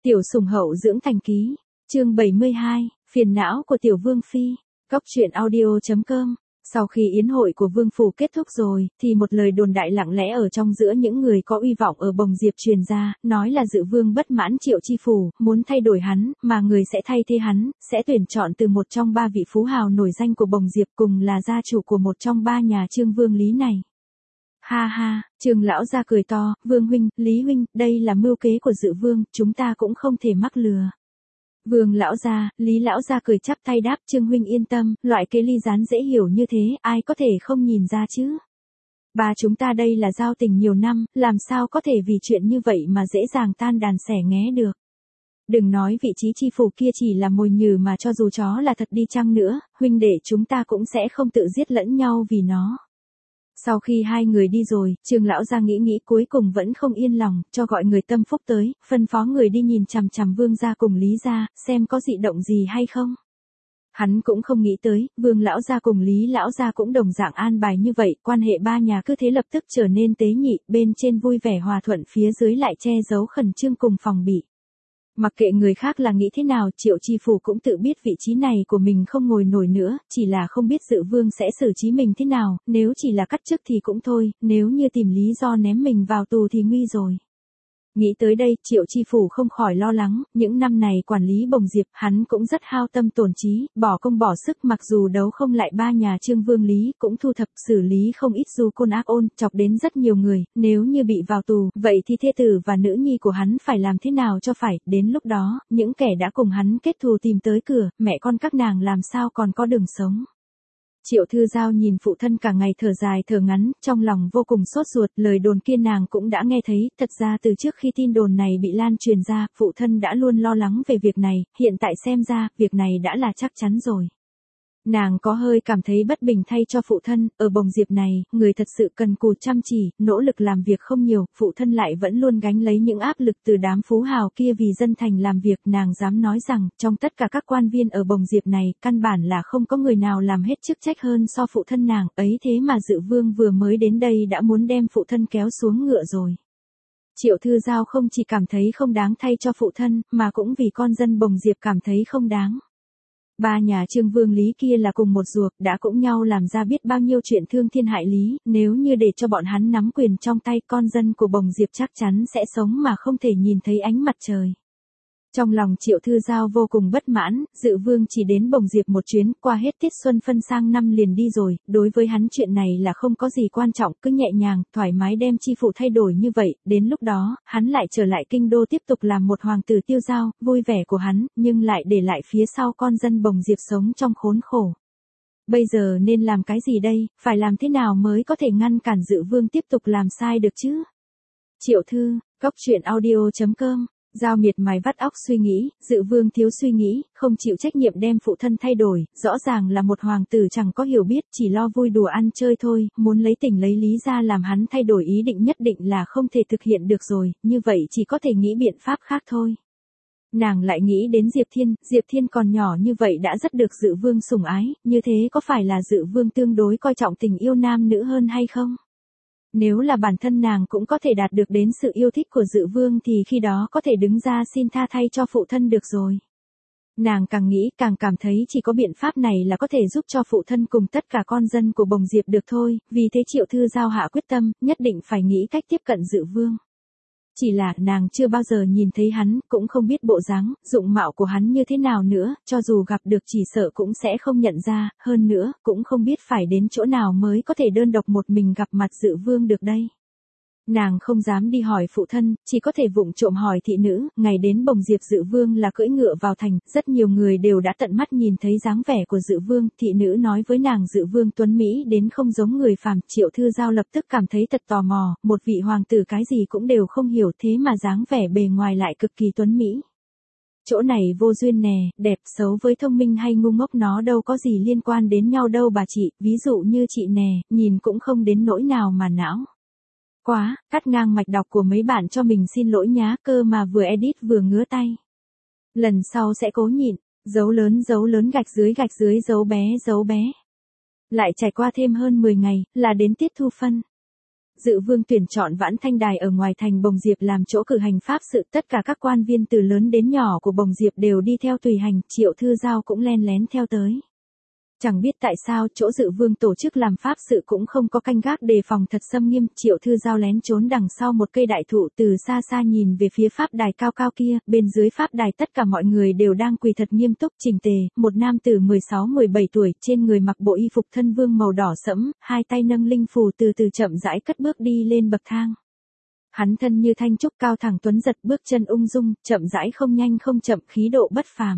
Tiểu sủng hậu dưỡng thành ký, chương 72, phiền não của tiểu vương phi, Cóc truyện audio.com. Sau khi yến hội của vương phủ kết thúc rồi, thì một lời đồn đại lặng lẽ ở trong giữa những người có uy vọng ở Bồng Diệp truyền ra, nói là Dự vương bất mãn Triệu Chi Phủ, muốn thay đổi hắn, mà người sẽ thay thế hắn, sẽ tuyển chọn từ một trong ba vị phú hào nổi danh của Bồng Diệp cùng là gia chủ của một trong ba nhà Trương Vương Lý này. Ha ha, Trương lão gia cười to, Vương huynh, Lý huynh, đây là mưu kế của Dự vương, chúng ta cũng không thể mắc lừa. Vương lão gia, Lý lão gia cười chắp tay đáp, Trương huynh yên tâm, loại kế ly gián dễ hiểu như thế, ai có thể không nhìn ra chứ. Ba chúng ta đây là giao tình nhiều năm, làm sao có thể vì chuyện như vậy mà dễ dàng tan đàn xẻ nghé được. Đừng nói vị trí chi phủ kia chỉ là mồi nhử mà cho dù chó là thật đi chăng nữa, huynh đệ chúng ta cũng sẽ không tự giết lẫn nhau vì nó. Sau khi hai người đi rồi, Trương lão gia nghĩ cuối cùng vẫn không yên lòng, cho gọi người tâm phúc tới, phân phó người đi nhìn chằm chằm Vương gia cùng Lý gia, xem có dị động gì hay không. Hắn cũng không nghĩ tới, Vương lão gia cùng Lý lão gia cũng đồng dạng an bài như vậy, quan hệ ba nhà cứ thế lập tức trở nên tế nhị, bên trên vui vẻ hòa thuận, phía dưới lại che giấu khẩn trương cùng phòng bị. Mặc kệ người khác là nghĩ thế nào, Triệu Chi Phủ cũng tự biết vị trí này của mình không ngồi nổi nữa, chỉ là không biết Dự vương sẽ xử trí mình thế nào, nếu chỉ là cắt chức thì cũng thôi, nếu như tìm lý do ném mình vào tù thì nguy rồi. Nghĩ tới đây, Triệu Chi Phủ không khỏi lo lắng, những năm này quản lý Bồng Diệp, hắn cũng rất hao tâm tổn trí, bỏ công bỏ sức, mặc dù đấu không lại ba nhà Trương Vương Lý, cũng thu thập, xử lý không ít du côn ác ôn, chọc đến rất nhiều người, nếu như bị vào tù, vậy thì thê tử và nữ nhi của hắn phải làm thế nào cho phải, đến lúc đó, những kẻ đã cùng hắn kết thù tìm tới cửa, mẹ con các nàng làm sao còn có đường sống. Triệu Thư Giao nhìn phụ thân cả ngày thở dài thở ngắn, trong lòng vô cùng sốt ruột, lời đồn kia nàng cũng đã nghe thấy, thật ra từ trước khi tin đồn này bị lan truyền ra, phụ thân đã luôn lo lắng về việc này, hiện tại xem ra, việc này đã là chắc chắn rồi. Nàng có hơi cảm thấy bất bình thay cho phụ thân, ở Bồng Diệp này, người thật sự cần cù chăm chỉ, nỗ lực làm việc không nhiều, phụ thân lại vẫn luôn gánh lấy những áp lực từ đám phú hào kia vì dân thành làm việc, nàng dám nói rằng, trong tất cả các quan viên ở Bồng Diệp này, căn bản là không có người nào làm hết chức trách hơn so phụ thân nàng, ấy thế mà Dự vương vừa mới đến đây đã muốn đem phụ thân kéo xuống ngựa rồi. Triệu Thư Giao không chỉ cảm thấy không đáng thay cho phụ thân, mà cũng vì con dân Bồng Diệp cảm thấy không đáng. Ba nhà Trương Vương Lý kia là cùng một ruột, đã cũng nhau làm ra biết bao nhiêu chuyện thương thiên hại lý, nếu như để cho bọn hắn nắm quyền trong tay, con dân của Bồng Diệp chắc chắn sẽ sống mà không thể nhìn thấy ánh mặt trời. Trong lòng Triệu Thư Giao vô cùng bất mãn, Dự vương chỉ đến Bồng Diệp một chuyến, qua hết tiết xuân phân sang năm liền đi rồi, đối với hắn chuyện này là không có gì quan trọng, cứ nhẹ nhàng, thoải mái đem chi phủ thay đổi như vậy, đến lúc đó, hắn lại trở lại kinh đô tiếp tục làm một hoàng tử tiêu dao, vui vẻ của hắn, nhưng lại để lại phía sau con dân Bồng Diệp sống trong khốn khổ. Bây giờ nên làm cái gì đây, phải làm thế nào mới có thể ngăn cản Dự vương tiếp tục làm sai được chứ? Triệu Thư, Cóc truyện audio.com. Giao miệt mài vắt óc suy nghĩ, Dự vương thiếu suy nghĩ, không chịu trách nhiệm đem phụ thân thay đổi, rõ ràng là một hoàng tử chẳng có hiểu biết, chỉ lo vui đùa ăn chơi thôi, muốn lấy tình lấy lý ra làm hắn thay đổi ý định nhất định là không thể thực hiện được rồi, như vậy chỉ có thể nghĩ biện pháp khác thôi. Nàng lại nghĩ đến Diệp Thiên còn nhỏ như vậy đã rất được Dự vương sủng ái, như thế có phải là Dự vương tương đối coi trọng tình yêu nam nữ hơn hay không? Nếu là bản thân nàng cũng có thể đạt được đến sự yêu thích của Dự vương thì khi đó có thể đứng ra xin tha thay cho phụ thân được rồi. Nàng càng nghĩ càng cảm thấy chỉ có biện pháp này là có thể giúp cho phụ thân cùng tất cả con dân của Bồng Diệp được thôi, vì thế Triệu Thư Giao hạ quyết tâm, nhất định phải nghĩ cách tiếp cận Dự vương. Chỉ là nàng chưa bao giờ nhìn thấy hắn, cũng không biết bộ dáng, dụng mạo của hắn như thế nào nữa, cho dù gặp được chỉ sợ cũng sẽ không nhận ra, hơn nữa, cũng không biết phải đến chỗ nào mới có thể đơn độc một mình gặp mặt Dự vương được đây. Nàng không dám đi hỏi phụ thân, chỉ có thể vụng trộm hỏi thị nữ, ngày đến Bồng Diệp Dự vương là cưỡi ngựa vào thành, rất nhiều người đều đã tận mắt nhìn thấy dáng vẻ của Dự vương, thị nữ nói với nàng Dự vương tuấn Mỹ đến không giống người phàm, Triệu Thư Giao lập tức cảm thấy thật tò mò, một vị hoàng tử cái gì cũng đều không hiểu thế mà dáng vẻ bề ngoài lại cực kỳ tuấn Mỹ. Chỗ này vô duyên nè, đẹp xấu với thông minh hay ngu ngốc nó đâu có gì liên quan đến nhau đâu bà chị, ví dụ như chị nè, nhìn cũng không đến nỗi nào mà não. Quá, cắt ngang mạch đọc của mấy bạn cho mình xin lỗi nhá, cơ mà vừa edit vừa ngứa tay. Lần sau sẽ cố nhịn, dấu lớn gạch dưới dấu bé. Lại trải qua thêm hơn 10 ngày, là đến tiết thu phân. Dự vương tuyển chọn Vãn Thanh Đài ở ngoài thành Bồng Diệp làm chỗ cử hành pháp sự, tất cả các quan viên từ lớn đến nhỏ của Bồng Diệp đều đi theo tùy hành, Triệu Thư Giao cũng len lén theo tới. Chẳng biết tại sao chỗ dự vương tổ chức làm pháp sự cũng không có canh gác đề phòng thật xâm nghiêm, Triệu Thư Giao lén trốn đằng sau một cây đại thụ, từ xa xa nhìn về phía pháp đài cao cao kia, bên dưới pháp đài tất cả mọi người đều đang quỳ thật nghiêm túc chỉnh tề, một nam tử 16-17 tuổi, trên người mặc bộ y phục thân vương màu đỏ sẫm, hai tay nâng linh phù từ từ chậm rãi cất bước đi lên bậc thang. Hắn thân như thanh trúc cao thẳng tuấn giật, bước chân ung dung, chậm rãi không nhanh không chậm, khí độ bất phàm.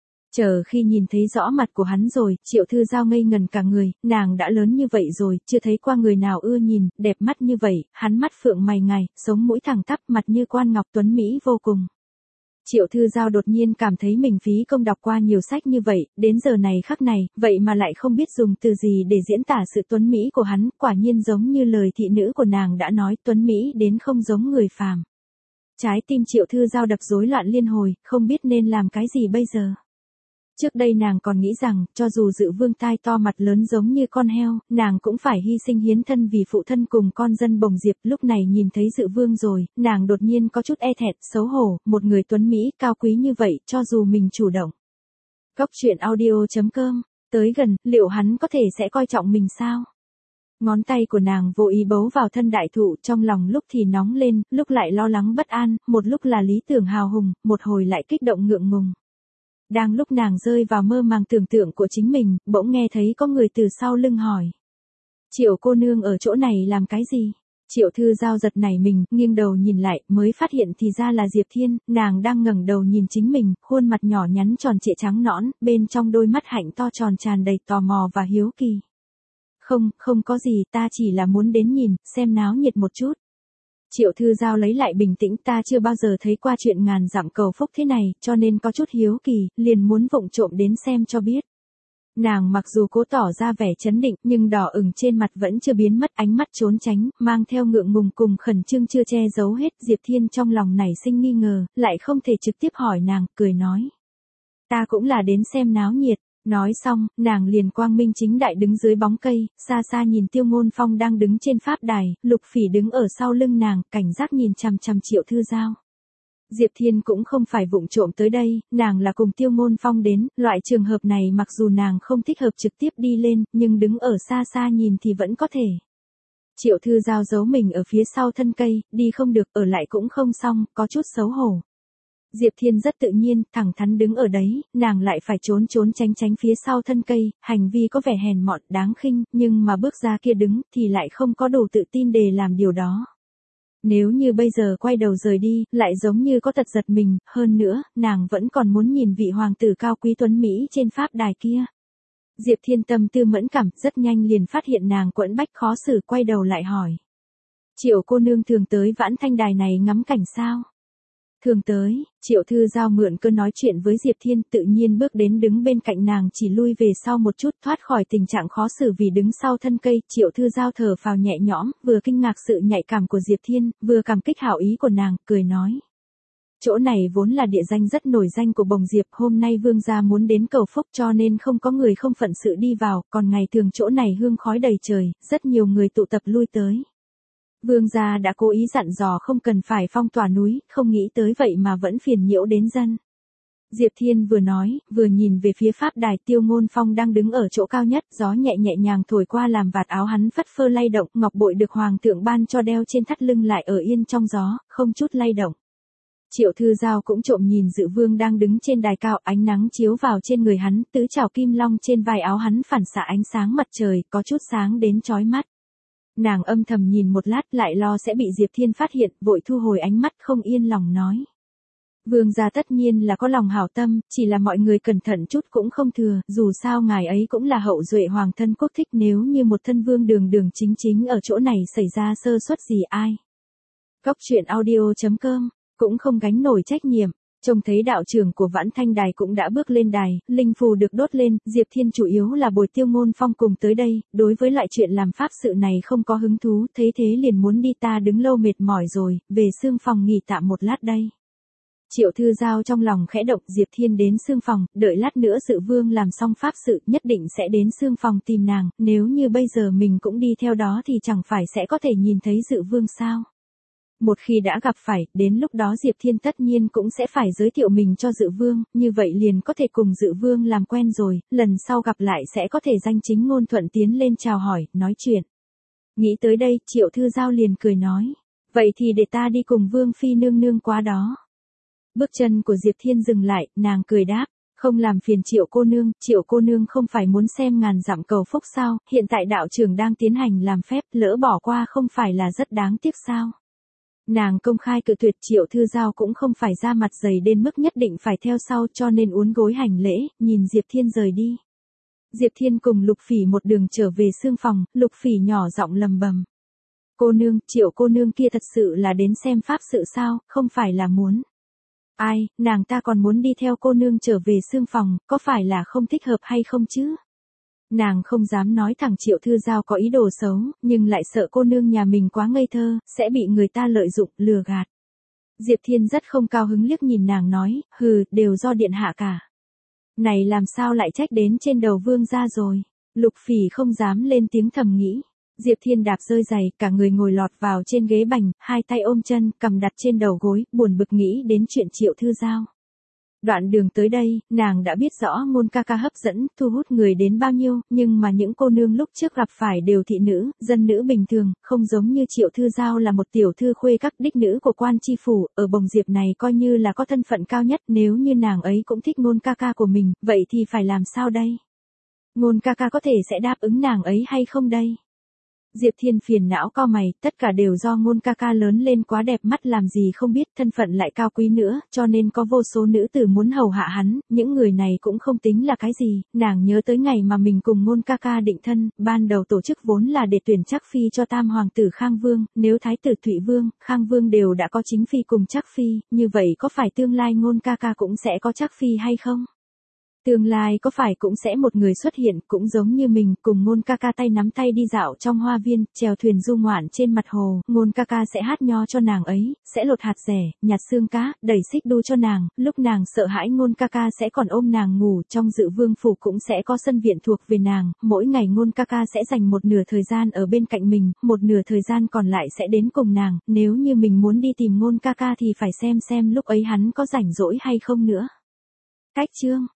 Chờ khi nhìn thấy rõ mặt của hắn rồi, Triệu Thư Giao ngây ngần cả người, nàng đã lớn như vậy rồi, chưa thấy qua người nào ưa nhìn, đẹp mắt như vậy, hắn mắt phượng mày ngài, sống mũi thẳng tắp, mặt như quan ngọc tuấn mỹ vô cùng. Triệu Thư Giao đột nhiên cảm thấy mình phí công đọc qua nhiều sách như vậy, đến giờ này khắc này, vậy mà lại không biết dùng từ gì để diễn tả sự tuấn mỹ của hắn, quả nhiên giống như lời thị nữ của nàng đã nói, tuấn mỹ đến không giống người phàm. Trái tim Triệu Thư Giao đập rối loạn liên hồi, không biết nên làm cái gì bây giờ. Trước đây nàng còn nghĩ rằng, cho dù dự vương tai to mặt lớn giống như con heo, nàng cũng phải hy sinh hiến thân vì phụ thân cùng con dân Bồng Diệp. Lúc này nhìn thấy dự vương rồi, nàng đột nhiên có chút e thẹn, xấu hổ, một người tuấn Mỹ, cao quý như vậy, cho dù mình chủ động. Cốc truyện audio.com, tới gần, liệu hắn có thể sẽ coi trọng mình sao? Ngón tay của nàng vô ý bấu vào thân đại thụ, trong lòng lúc thì nóng lên, lúc lại lo lắng bất an, một lúc là lý tưởng hào hùng, một hồi lại kích động ngượng ngùng. Đang lúc nàng rơi vào mơ màng tưởng tượng của chính mình, bỗng nghe thấy có người từ sau lưng hỏi. Triệu cô nương ở chỗ này làm cái gì? Triệu Thư Giao giật nảy mình, nghiêng đầu nhìn lại, mới phát hiện thì ra là Diệp Thiên, nàng đang ngẩng đầu nhìn chính mình, khuôn mặt nhỏ nhắn tròn trịa trắng nõn, bên trong đôi mắt hạnh to tròn tràn đầy tò mò và hiếu kỳ. Không có gì, ta chỉ là muốn đến nhìn, xem náo nhiệt một chút. Triệu Thư Giao lấy lại bình tĩnh, ta chưa bao giờ thấy qua chuyện ngàn dặm cầu phúc thế này, cho nên có chút hiếu kỳ, liền muốn vụng trộm đến xem cho biết. Nàng mặc dù cố tỏ ra vẻ chấn định, nhưng đỏ ửng trên mặt vẫn chưa biến mất, ánh mắt trốn tránh, mang theo ngượng ngùng cùng khẩn trương chưa che giấu hết. Diệp Thiên trong lòng nảy sinh nghi ngờ, lại không thể trực tiếp hỏi nàng, cười nói. Ta cũng là đến xem náo nhiệt. Nói xong, nàng liền quang minh chính đại đứng dưới bóng cây, xa xa nhìn Tiêu Ngôn Phong đang đứng trên pháp đài, Lục Phỉ đứng ở sau lưng nàng, cảnh giác nhìn chằm chằm Triệu Thư Giao. Diệp Thiên cũng không phải vụng trộm tới đây, nàng là cùng Tiêu Ngôn Phong đến, loại trường hợp này mặc dù nàng không thích hợp trực tiếp đi lên, nhưng đứng ở xa xa nhìn thì vẫn có thể. Triệu Thư Giao giấu mình ở phía sau thân cây, đi không được, ở lại cũng không xong, có chút xấu hổ. Diệp Thiên rất tự nhiên, thẳng thắn đứng ở đấy, nàng lại phải trốn tránh phía sau thân cây, hành vi có vẻ hèn mọn, đáng khinh, nhưng mà bước ra kia đứng, thì lại không có đủ tự tin để làm điều đó. Nếu như bây giờ quay đầu rời đi, lại giống như có tật giật mình, hơn nữa, nàng vẫn còn muốn nhìn vị hoàng tử cao quý tuấn Mỹ trên pháp đài kia. Diệp Thiên tâm tư mẫn cảm, rất nhanh liền phát hiện nàng quẫn bách khó xử, quay đầu lại hỏi. Triệu cô nương thường tới Vãn Thanh Đài này ngắm cảnh sao? Thường tới, Triệu Thư Giao mượn cơ nói chuyện với Diệp Thiên, tự nhiên bước đến đứng bên cạnh nàng, chỉ lui về sau một chút, thoát khỏi tình trạng khó xử vì đứng sau thân cây. Triệu Thư Giao thở phào nhẹ nhõm, vừa kinh ngạc sự nhạy cảm của Diệp Thiên, vừa cảm kích hảo ý của nàng, cười nói. Chỗ này vốn là địa danh rất nổi danh của Bồng Diệp, hôm nay vương gia muốn đến cầu phúc cho nên không có người không phận sự đi vào, còn ngày thường chỗ này hương khói đầy trời, rất nhiều người tụ tập lui tới. Vương gia đã cố ý dặn dò không cần phải phong tỏa núi, không nghĩ tới vậy mà vẫn phiền nhiễu đến dân. Diệp Thiên vừa nói, vừa nhìn về phía pháp đài. Tiêu Ngôn Phong đang đứng ở chỗ cao nhất, gió nhẹ nhàng thổi qua làm vạt áo hắn phất phơ lay động, ngọc bội được hoàng thượng ban cho đeo trên thắt lưng lại ở yên trong gió, không chút lay động. Triệu Thư Giao cũng trộm nhìn dự vương đang đứng trên đài cao, ánh nắng chiếu vào trên người hắn, tứ trảo kim long trên vai áo hắn phản xạ ánh sáng mặt trời, có chút sáng đến chói mắt. Nàng âm thầm nhìn một lát, lại lo sẽ bị Diệp Thiên phát hiện, vội thu hồi ánh mắt, không yên lòng nói. Vương gia tất nhiên là có lòng hảo tâm, chỉ là mọi người cẩn thận chút cũng không thừa, dù sao ngài ấy cũng là hậu duệ hoàng thân quốc thích, nếu như một thân vương đường chính ở chỗ này xảy ra sơ suất gì ai. Cốc truyện audio.com, cũng không gánh nổi trách nhiệm. Trông thấy đạo trưởng của Vãn Thanh Đài cũng đã bước lên đài, linh phù được đốt lên, Diệp Thiên chủ yếu là bồi Tiêu Ngôn Phong cùng tới đây, đối với loại chuyện làm pháp sự này không có hứng thú, thấy thế liền muốn đi, ta đứng lâu mệt mỏi rồi, về xương phòng nghỉ tạm một lát đây. Triệu Thư Giao trong lòng khẽ động, Diệp Thiên đến xương phòng, đợi lát nữa Dự Vương làm xong pháp sự, nhất định sẽ đến xương phòng tìm nàng, nếu như bây giờ mình cũng đi theo đó thì chẳng phải sẽ có thể nhìn thấy Dự Vương sao? Một khi đã gặp phải, đến lúc đó Diệp Thiên tất nhiên cũng sẽ phải giới thiệu mình cho Dự Vương, như vậy liền có thể cùng Dự Vương làm quen rồi, lần sau gặp lại sẽ có thể danh chính ngôn thuận tiến lên chào hỏi, nói chuyện. Nghĩ tới đây, Triệu Thư Giao liền cười nói, vậy thì để ta đi cùng Vương Phi nương nương qua đó. Bước chân của Diệp Thiên dừng lại, nàng cười đáp, không làm phiền Triệu cô nương không phải muốn xem ngàn dặm cầu phúc sao, hiện tại đạo trưởng đang tiến hành làm phép, lỡ bỏ qua không phải là rất đáng tiếc sao. Nàng công khai cự tuyệt, Triệu Thư Giao cũng không phải ra mặt dày đến mức nhất định phải theo sau, cho nên uốn gối hành lễ, nhìn Diệp Thiên rời đi. Diệp Thiên cùng Lục Phỉ một đường trở về xương phòng, Lục Phỉ nhỏ giọng lầm bầm. Cô nương, Triệu cô nương kia thật sự là đến xem pháp sự sao, không phải là muốn. Ai, nàng ta còn muốn đi theo cô nương trở về xương phòng, có phải là không thích hợp hay không chứ? Nàng không dám nói thẳng Triệu Thư Giao có ý đồ xấu, nhưng lại sợ cô nương nhà mình quá ngây thơ, sẽ bị người ta lợi dụng, lừa gạt. Diệp Thiên rất không cao hứng liếc nhìn nàng nói, hừ, đều do điện hạ cả. Này làm sao lại trách đến trên đầu vương gia rồi. Lục Phỉ không dám lên tiếng thầm nghĩ. Diệp Thiên đạp rơi giày, cả người ngồi lọt vào trên ghế bành, hai tay ôm chân, cầm đặt trên đầu gối, buồn bực nghĩ đến chuyện Triệu Thư Giao. Đoạn đường tới đây, nàng đã biết rõ Ngôn ca ca hấp dẫn, thu hút người đến bao nhiêu, nhưng mà những cô nương lúc trước gặp phải đều thị nữ, dân nữ bình thường, không giống như Triệu Thư Giao là một tiểu thư khuê các đích nữ của quan tri phủ, ở Bồng Diệp này coi như là có thân phận cao nhất, nếu như nàng ấy cũng thích Ngôn ca ca của mình, vậy thì phải làm sao đây? Ngôn ca ca có thể sẽ đáp ứng nàng ấy hay không đây? Diệp Thiên phiền não cau mày, tất cả đều do Ngôn ca ca lớn lên quá đẹp mắt làm gì không biết, thân phận lại cao quý nữa, cho nên có vô số nữ tử muốn hầu hạ hắn, những người này cũng không tính là cái gì, nàng nhớ tới ngày mà mình cùng Ngôn ca ca định thân, ban đầu tổ chức vốn là để tuyển Trác Phi cho tam hoàng tử Khang Vương, nếu Thái tử Thụy Vương, Khang Vương đều đã có chính phi cùng Trác Phi, như vậy có phải tương lai Ngôn ca ca cũng sẽ có Trác Phi hay không? Tương lai có phải cũng sẽ một người xuất hiện, cũng giống như mình, cùng Ngôn ca ca tay nắm tay đi dạo trong hoa viên, chèo thuyền du ngoạn trên mặt hồ, Ngôn ca ca sẽ hát nho cho nàng ấy, sẽ lột hạt dẻ, nhặt xương cá, đẩy xích đu cho nàng, lúc nàng sợ hãi Ngôn ca ca sẽ còn ôm nàng ngủ, trong Dự Vương phủ cũng sẽ có sân viện thuộc về nàng, mỗi ngày Ngôn ca ca sẽ dành một nửa thời gian ở bên cạnh mình, một nửa thời gian còn lại sẽ đến cùng nàng, nếu như mình muốn đi tìm Ngôn ca ca thì phải xem lúc ấy hắn có rảnh rỗi hay không nữa. Cách chương